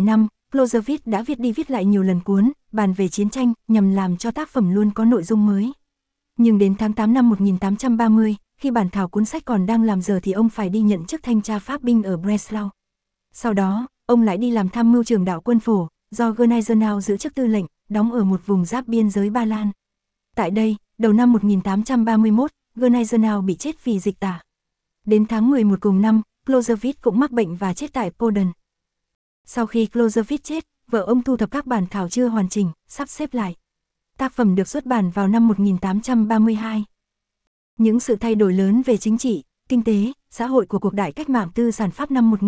Clausewitz đã viết đi viết lại nhiều lần cuốn Bàn về chiến tranh nhằm làm cho tác phẩm luôn có nội dung mới. Nhưng đến tháng 8 năm 1830, khi bản thảo cuốn sách còn đang làm dở thì ông phải đi nhận chức thanh tra pháp binh ở Breslau. Sau đó, ông lại đi làm tham mưu trưởng đạo quân phổ, do Gneisenau giữ chức tư lệnh, đóng ở một vùng giáp biên giới Ba Lan. Tại đây, đầu năm 1831, Gneisenau bị chết vì dịch tả. Đến tháng 11 cùng năm, Clausewitz cũng mắc bệnh và chết tại Poden. Sau khi Clausewitz chết, vợ ông thu thập các bản thảo chưa hoàn chỉnh, sắp xếp lại. Tác phẩm được xuất bản vào năm 1832. Những sự thay đổi lớn về chính trị, kinh tế, xã hội của cuộc đại cách mạng tư sản Pháp năm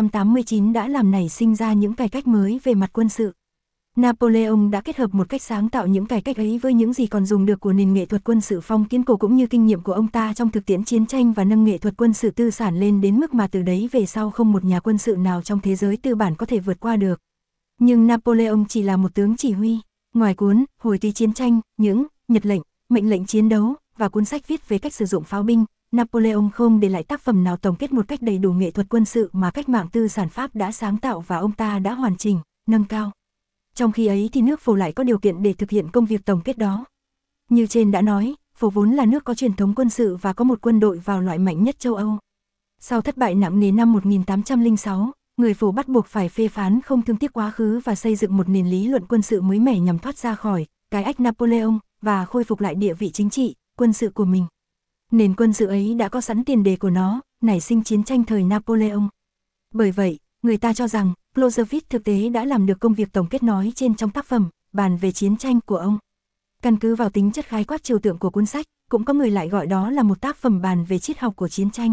1789 đã làm nảy sinh ra những cải cách mới về mặt quân sự. Napoleon đã kết hợp một cách sáng tạo những cải cách ấy với những gì còn dùng được của nền nghệ thuật quân sự phong kiến cổ cũng như kinh nghiệm của ông ta trong thực tiễn chiến tranh và nâng nghệ thuật quân sự tư sản lên đến mức mà từ đấy về sau không một nhà quân sự nào trong thế giới tư bản có thể vượt qua được. Nhưng Napoleon chỉ là một tướng chỉ huy. Ngoài cuốn Hồi ký chiến tranh, những nhật lệnh, mệnh lệnh chiến đấu và cuốn sách viết về cách sử dụng pháo binh, Napoleon không để lại tác phẩm nào tổng kết một cách đầy đủ nghệ thuật quân sự mà cách mạng tư sản Pháp đã sáng tạo và ông ta đã hoàn chỉnh, nâng cao. Trong khi ấy thì nước Phổ lại có điều kiện để thực hiện công việc tổng kết đó. Như trên đã nói, Phổ vốn là nước có truyền thống quân sự và có một quân đội vào loại mạnh nhất châu Âu. Sau thất bại nặng nề năm 1806, người Phổ bắt buộc phải phê phán không thương tiếc quá khứ và xây dựng một nền lý luận quân sự mới mẻ nhằm thoát ra khỏi cái ách Napoleon và khôi phục lại địa vị chính trị, quân sự của mình. Nền quân sự ấy đã có sẵn tiền đề của nó, nảy sinh chiến tranh thời Napoleon. Bởi vậy, người ta cho rằng Clausewitz thực tế đã làm được công việc tổng kết nói trên trong tác phẩm Bàn về chiến tranh của ông. Căn cứ vào tính chất khái quát trừu tượng của cuốn sách, cũng có người lại gọi đó là một tác phẩm bàn về triết học của chiến tranh.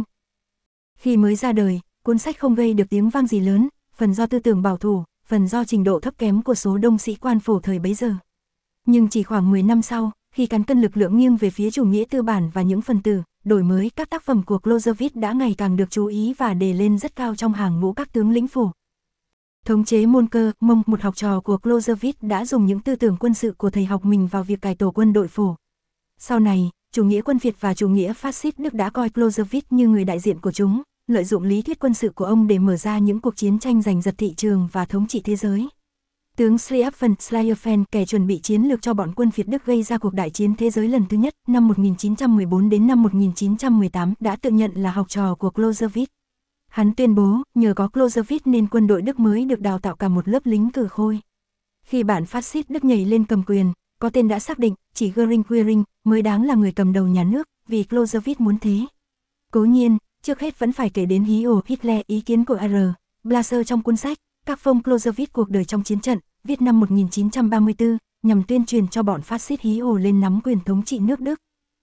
Khi mới ra đời, cuốn sách không gây được tiếng vang gì lớn, phần do tư tưởng bảo thủ, phần do trình độ thấp kém của số đông sĩ quan Phổ thời bấy giờ. Nhưng chỉ khoảng 10 năm sau, khi cán cân lực lượng nghiêng về phía chủ nghĩa tư bản và những phần tử đổi mới, các tác phẩm của Clausewitz đã ngày càng được chú ý và đề lên rất cao trong hàng ngũ các tướng lĩnh Phổ. Thống chế môn cơ, Mông, một học trò của Clausewitz đã dùng những tư tưởng quân sự của thầy học mình vào việc cải tổ quân đội Phổ. Sau này, chủ nghĩa quân Việt và chủ nghĩa phát xít Đức đã coi Clausewitz như người đại diện của chúng, lợi dụng lý thuyết quân sự của ông để mở ra những cuộc chiến tranh giành giật thị trường và thống trị thế giới. Tướng Schlieffen, kẻ chuẩn bị chiến lược cho bọn quân Việt Đức gây ra cuộc đại chiến thế giới lần thứ nhất năm 1914 đến năm 1918 đã tự nhận là học trò của Clausewitz. Hắn tuyên bố, nhờ có Clausewitz nên quân đội Đức mới được đào tạo cả một lớp lính cừ khôi. Khi bản phát xít Đức nhảy lên cầm quyền, có tên đã xác định, chỉ Göring mới đáng là người cầm đầu nhà nước, vì Clausewitz muốn thế. Cố nhiên, trước hết vẫn phải kể đến Hitler, ý kiến của R. Blaser trong cuốn sách Các phong Clausewitz cuộc đời trong chiến trận, viết năm 1934, nhằm tuyên truyền cho bọn phát xít lên nắm quyền thống trị nước Đức.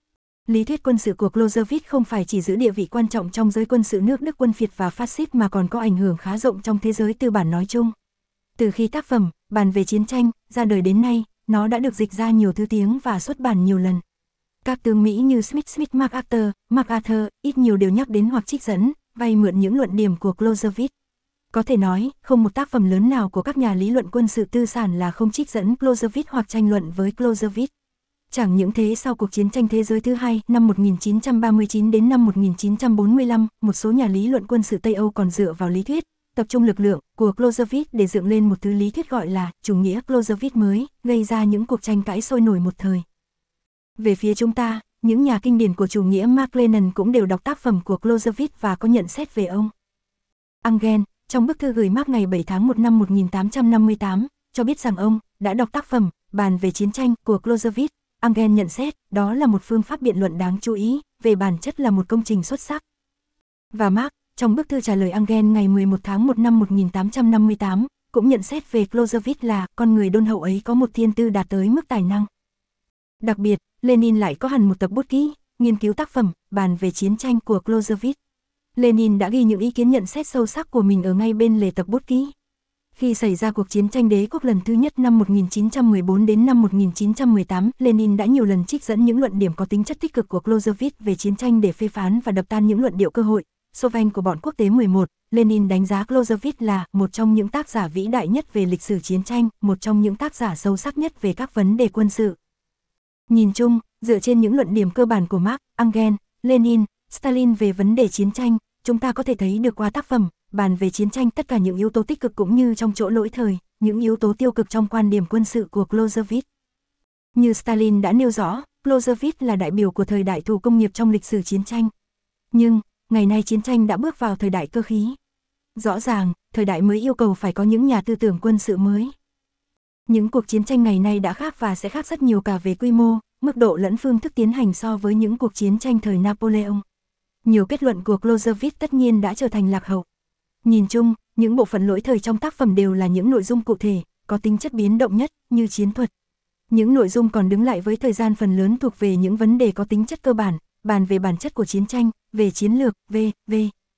Lý thuyết quân sự của Clausewitz không phải chỉ giữ địa vị quan trọng trong giới quân sự nước Đức quân Việt và phát xít mà còn có ảnh hưởng khá rộng trong thế giới tư bản nói chung. Từ khi tác phẩm Bàn về chiến tranh ra đời đến nay, nó đã được dịch ra nhiều thứ tiếng và xuất bản nhiều lần. Các tướng Mỹ như Smith, MacArthur, ít nhiều đều nhắc đến hoặc trích dẫn, vay mượn những luận điểm của Clausewitz. Có thể nói, không một tác phẩm lớn nào của các nhà lý luận quân sự tư sản là không trích dẫn Clausewitz hoặc tranh luận với Clausewitz. Chẳng những thế, sau cuộc chiến tranh thế giới thứ hai năm 1939 đến năm 1945, một số nhà lý luận quân sự Tây Âu còn dựa vào lý thuyết tập trung lực lượng của Clausewitz để dựng lên một thứ lý thuyết gọi là chủ nghĩa Clausewitz mới, gây ra những cuộc tranh cãi sôi nổi một thời. Về phía chúng ta, những nhà kinh điển của chủ nghĩa Mark Lenin cũng đều đọc tác phẩm của Clausewitz và có nhận xét về ông. Engel, trong bức thư gửi Mark ngày 7 tháng 1 năm 1858, cho biết rằng ông đã đọc tác phẩm Bàn về chiến tranh của Clausewitz. Engel nhận xét, đó là một phương pháp biện luận đáng chú ý, về bản chất là một công trình xuất sắc. Và Mark, trong bức thư trả lời Engel ngày 11 tháng 1 năm 1858, cũng nhận xét về Clausewitz là con người đôn hậu ấy có một thiên tư đạt tới mức tài năng. Đặc biệt, Lenin lại có hẳn một tập bút ký, nghiên cứu tác phẩm Bàn về chiến tranh của Clausewitz. Lenin đã ghi những ý kiến nhận xét sâu sắc của mình ở ngay bên lề tập bút ký. Khi xảy ra cuộc chiến tranh đế quốc lần thứ nhất năm 1914 đến năm 1918, Lenin đã nhiều lần trích dẫn những luận điểm có tính chất tích cực của Clausewitz về chiến tranh để phê phán và đập tan những luận điệu cơ hội Soviet của bọn quốc tế 11. Lenin đánh giá Clausewitz là một trong những tác giả vĩ đại nhất về lịch sử chiến tranh, một trong những tác giả sâu sắc nhất về các vấn đề quân sự. Nhìn chung, dựa trên những luận điểm cơ bản của Marx, Engel, Lenin, Stalin về vấn đề chiến tranh, chúng ta có thể thấy được qua tác phẩm Bàn về chiến tranh tất cả những yếu tố tích cực cũng như trong chỗ lỗi thời, những yếu tố tiêu cực trong quan điểm quân sự của Clausewitz. Như Stalin đã nêu rõ, Clausewitz là đại biểu của thời đại thủ công nghiệp trong lịch sử chiến tranh. Nhưng, ngày nay chiến tranh đã bước vào thời đại cơ khí. Rõ ràng, thời đại mới yêu cầu phải có những nhà tư tưởng quân sự mới. Những cuộc chiến tranh ngày nay đã khác và sẽ khác rất nhiều cả về quy mô, mức độ lẫn phương thức tiến hành so với những cuộc chiến tranh thời Napoleon. Nhiều kết luận của Clausewitz tất nhiên đã trở thành lạc hậu. Nhìn chung, những bộ phận lỗi thời trong tác phẩm đều là những nội dung cụ thể, có tính chất biến động nhất, như chiến thuật. Những nội dung còn đứng lại với thời gian phần lớn thuộc về những vấn đề có tính chất cơ bản, bàn về bản chất của chiến tranh, về chiến lược, v.v.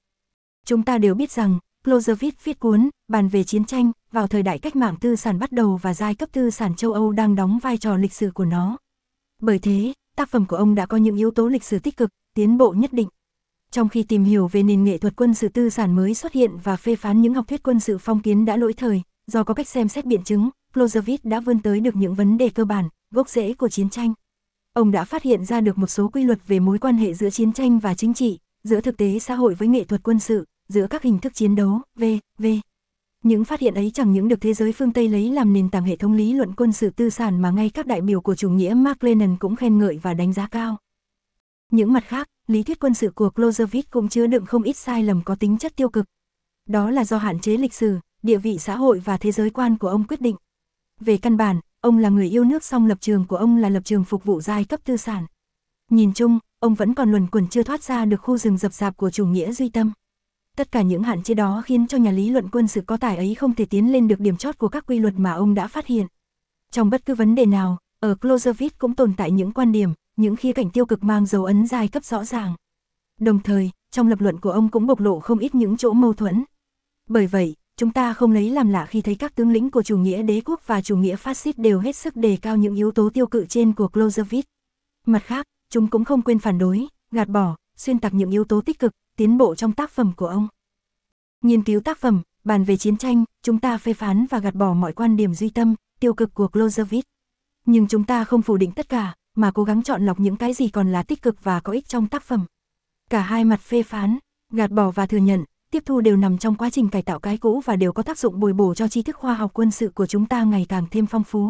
Chúng ta đều biết rằng, Clausewitz viết cuốn Bàn về chiến tranh vào thời đại cách mạng tư sản bắt đầu và giai cấp tư sản châu Âu đang đóng vai trò lịch sử của nó. Bởi thế, tác phẩm của ông đã có những yếu tố lịch sử tích cực, tiến bộ nhất định. Trong khi tìm hiểu về nền nghệ thuật quân sự tư sản mới xuất hiện và phê phán những học thuyết quân sự phong kiến đã lỗi thời, do có cách xem xét biện chứng, Clausewitz đã vươn tới được những vấn đề cơ bản, gốc rễ của chiến tranh. Ông đã phát hiện ra được một số quy luật về mối quan hệ giữa chiến tranh và chính trị, giữa thực tế xã hội với nghệ thuật quân sự, giữa các hình thức chiến đấu, v.v. Những phát hiện ấy chẳng những được thế giới phương Tây lấy làm nền tảng hệ thống lý luận quân sự tư sản mà ngay các đại biểu của chủ nghĩa Mark Lenin cũng khen ngợi và đánh giá cao. Những mặt khác, lý thuyết quân sự của Clausewitz cũng chứa đựng không ít sai lầm có tính chất tiêu cực. Đó là do hạn chế lịch sử, địa vị xã hội và thế giới quan của ông quyết định. Về căn bản, ông là người yêu nước song lập trường của ông là lập trường phục vụ giai cấp tư sản. Nhìn chung, ông vẫn còn luẩn quẩn chưa thoát ra được khu rừng rậm rạp của chủ nghĩa duy tâm. Tất cả những hạn chế đó khiến cho nhà lý luận quân sự có tài ấy không thể tiến lên được điểm chót của các quy luật mà ông đã phát hiện. Trong bất cứ vấn đề nào, ở Clausewitz cũng tồn tại những quan điểm, những khía cạnh tiêu cực mang dấu ấn giai cấp rõ ràng. Đồng thời, trong lập luận của ông cũng bộc lộ không ít những chỗ mâu thuẫn. Bởi vậy, chúng ta không lấy làm lạ khi thấy các tướng lĩnh của chủ nghĩa đế quốc và chủ nghĩa phát xít đều hết sức đề cao những yếu tố tiêu cự trên của Clausewitz. Mặt khác, chúng cũng không quên phản đối, gạt bỏ, xuyên tạc những yếu tố tích cực, tiến bộ trong tác phẩm của ông. Nghiên cứu tác phẩm, bàn về chiến tranh, chúng ta phê phán và gạt bỏ mọi quan điểm duy tâm, tiêu cực của Clausewitz. Nhưng chúng ta không phủ định tất cả, mà cố gắng chọn lọc những cái gì còn là tích cực và có ích trong tác phẩm. Cả hai mặt phê phán, gạt bỏ và thừa nhận, tiếp thu đều nằm trong quá trình cải tạo cái cũ và đều có tác dụng bồi bổ cho tri thức khoa học quân sự của chúng ta ngày càng thêm phong phú.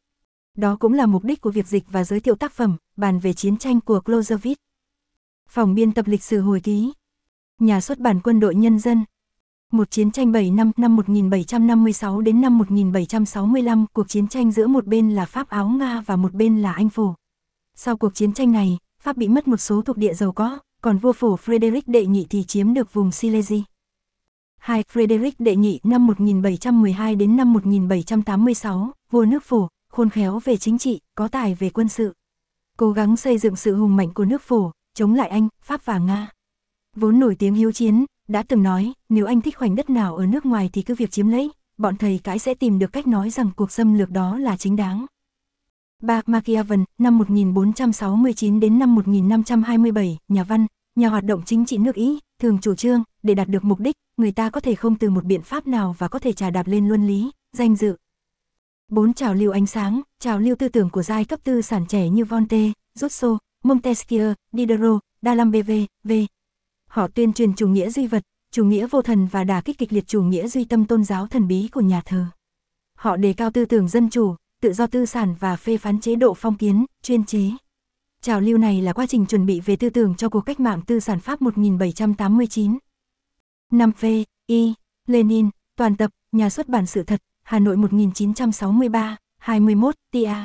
Đó cũng là mục đích của việc dịch và giới thiệu tác phẩm, bàn về chiến tranh của Clausewitz. Phòng biên tập lịch sử hồi ký. Nhà xuất bản Quân đội Nhân dân. Một chiến tranh 7 năm, năm 1756 đến năm 1765, cuộc chiến tranh giữa một bên là Pháp Áo Nga và một bên là Anh Phổ. Sau cuộc chiến tranh này, Pháp bị mất một số thuộc địa giàu có, còn vua Phổ Frederick đệ nhị thì chiếm được vùng Silesia. 2. Frederick đệ nhị năm 1712 đến năm 1786, vua nước Phổ, khôn khéo về chính trị, có tài về quân sự. Cố gắng xây dựng sự hùng mạnh của nước Phổ, chống lại Anh, Pháp và Nga. Vốn nổi tiếng hiếu chiến, đã từng nói, nếu anh thích khoảnh đất nào ở nước ngoài thì cứ việc chiếm lấy, bọn thầy cãi sẽ tìm được cách nói rằng cuộc xâm lược đó là chính đáng. 3. Machiavel, năm 1469 đến năm 1527, nhà văn, nhà hoạt động chính trị nước Ý, thường chủ trương, để đạt được mục đích, người ta có thể không từ một biện pháp nào và có thể trà đạp lên luân lý, danh dự. 4. Trào lưu ánh sáng, trào lưu tư tưởng của giai cấp tư sản trẻ như Voltaire, Rousseau, Montesquieu, Diderot, D'Alembert, v. Họ tuyên truyền chủ nghĩa duy vật, chủ nghĩa vô thần và đả kích kịch liệt chủ nghĩa duy tâm tôn giáo thần bí của nhà thờ. Họ đề cao tư tưởng dân chủ, tự do tư sản và phê phán chế độ phong kiến, chuyên chế. Trào lưu này là quá trình chuẩn bị về tư tưởng cho cuộc cách mạng tư sản Pháp 1789. 5. V. I. Lenin, toàn tập, nhà xuất bản Sự thật, Hà Nội 1963, 21, tia.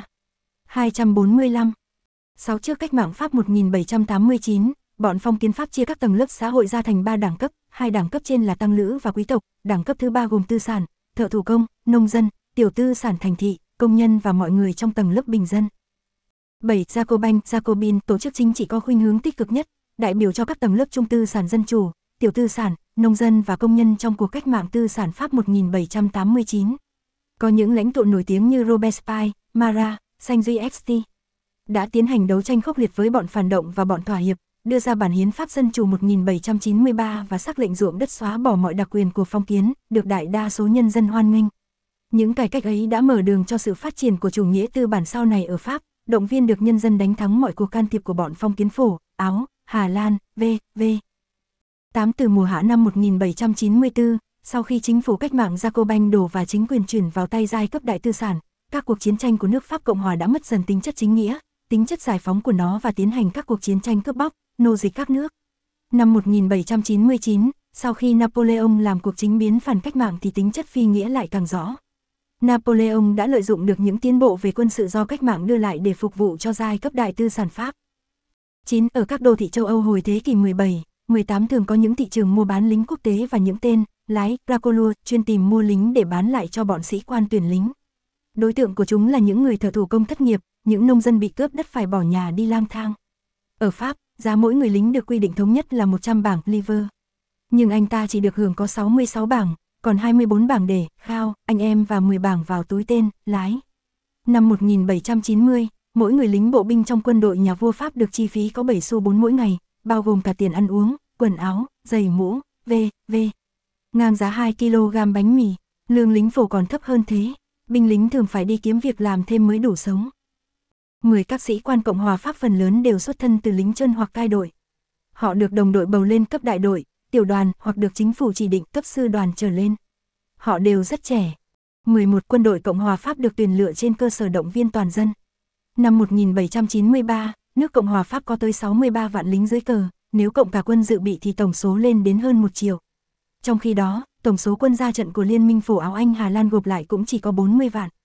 245. 6. Trước cách mạng Pháp 1789, bọn phong kiến Pháp chia các tầng lớp xã hội ra thành 3 đẳng cấp, 2 đẳng cấp trên là tăng lữ và quý tộc, đẳng cấp thứ 3 gồm tư sản, thợ thủ công, nông dân, tiểu tư sản thành thị, công nhân và mọi người trong tầng lớp bình dân. 7. Jacobin, tổ chức chính trị có khuynh hướng tích cực nhất, đại biểu cho các tầng lớp trung tư sản dân chủ, tiểu tư sản, nông dân và công nhân trong cuộc cách mạng tư sản Pháp 1789. Có những lãnh tụ nổi tiếng như Robespierre, Marat, Saint-Just đã tiến hành đấu tranh khốc liệt với bọn phản động và bọn thỏa hiệp, đưa ra bản hiến pháp dân chủ 1793 và sắc lệnh ruộng đất xóa bỏ mọi đặc quyền của phong kiến, được đại đa số nhân dân hoan nghênh. Những cải cách ấy đã mở đường cho sự phát triển của chủ nghĩa tư bản sau này ở Pháp, động viên được nhân dân đánh thắng mọi cuộc can thiệp của bọn phong kiến Phổ, Áo, Hà Lan, v.v. 8. Từ mùa hạ năm 1794, Sau khi chính phủ cách mạng Jacobin đổ và chính quyền chuyển vào tay giai cấp đại tư sản, các cuộc chiến tranh của nước Pháp Cộng hòa đã mất dần tính chất chính nghĩa, tính chất giải phóng của nó và tiến hành các cuộc chiến tranh cướp bóc, nô dịch các nước. Năm 1799, sau khi Napoleon làm cuộc chính biến phản cách mạng thì tính chất phi nghĩa lại càng rõ. Napoleon đã lợi dụng được những tiến bộ về quân sự do cách mạng đưa lại để phục vụ cho giai cấp đại tư sản Pháp. 9. Ở các đô thị châu Âu hồi thế kỷ 17, 18 thường có những thị trường mua bán lính quốc tế và những tên lái Racolua chuyên tìm mua lính để bán lại cho bọn sĩ quan tuyển lính. Đối tượng của chúng là những người thợ thủ công thất nghiệp, những nông dân bị cướp đất phải bỏ nhà đi lang thang. Ở Pháp, giá mỗi người lính được quy định thống nhất là 100 bảng livre. Nhưng anh ta chỉ được hưởng có 66 bảng, còn 24 bảng để khao, anh em và 10 bảng vào túi tên lái. Năm 1790, mỗi người lính bộ binh trong quân đội nhà vua Pháp được chi phí có 7 xu 4 mỗi ngày, bao gồm cả tiền ăn uống, quần áo, giày mũ, v.v. Ngang giá 2 kg bánh mì, lương lính phổ còn thấp hơn thế, binh lính thường phải đi kiếm việc làm thêm mới đủ sống. 10 các sĩ quan Cộng hòa Pháp phần lớn đều xuất thân từ lính chân hoặc cai đội. Họ được đồng đội bầu lên cấp đại đội, tiểu đoàn hoặc được chính phủ chỉ định cấp sư đoàn trở lên. Họ đều rất trẻ. 11 quân đội Cộng hòa Pháp được tuyển lựa trên cơ sở động viên toàn dân. Năm 1793, nước Cộng hòa Pháp có tới 63 vạn lính dưới cờ, nếu cộng cả quân dự bị thì tổng số lên đến hơn 1 triệu. Trong khi đó, tổng số quân ra trận của Liên minh Phổ Áo Anh Hà Lan gộp lại cũng chỉ có 40 vạn.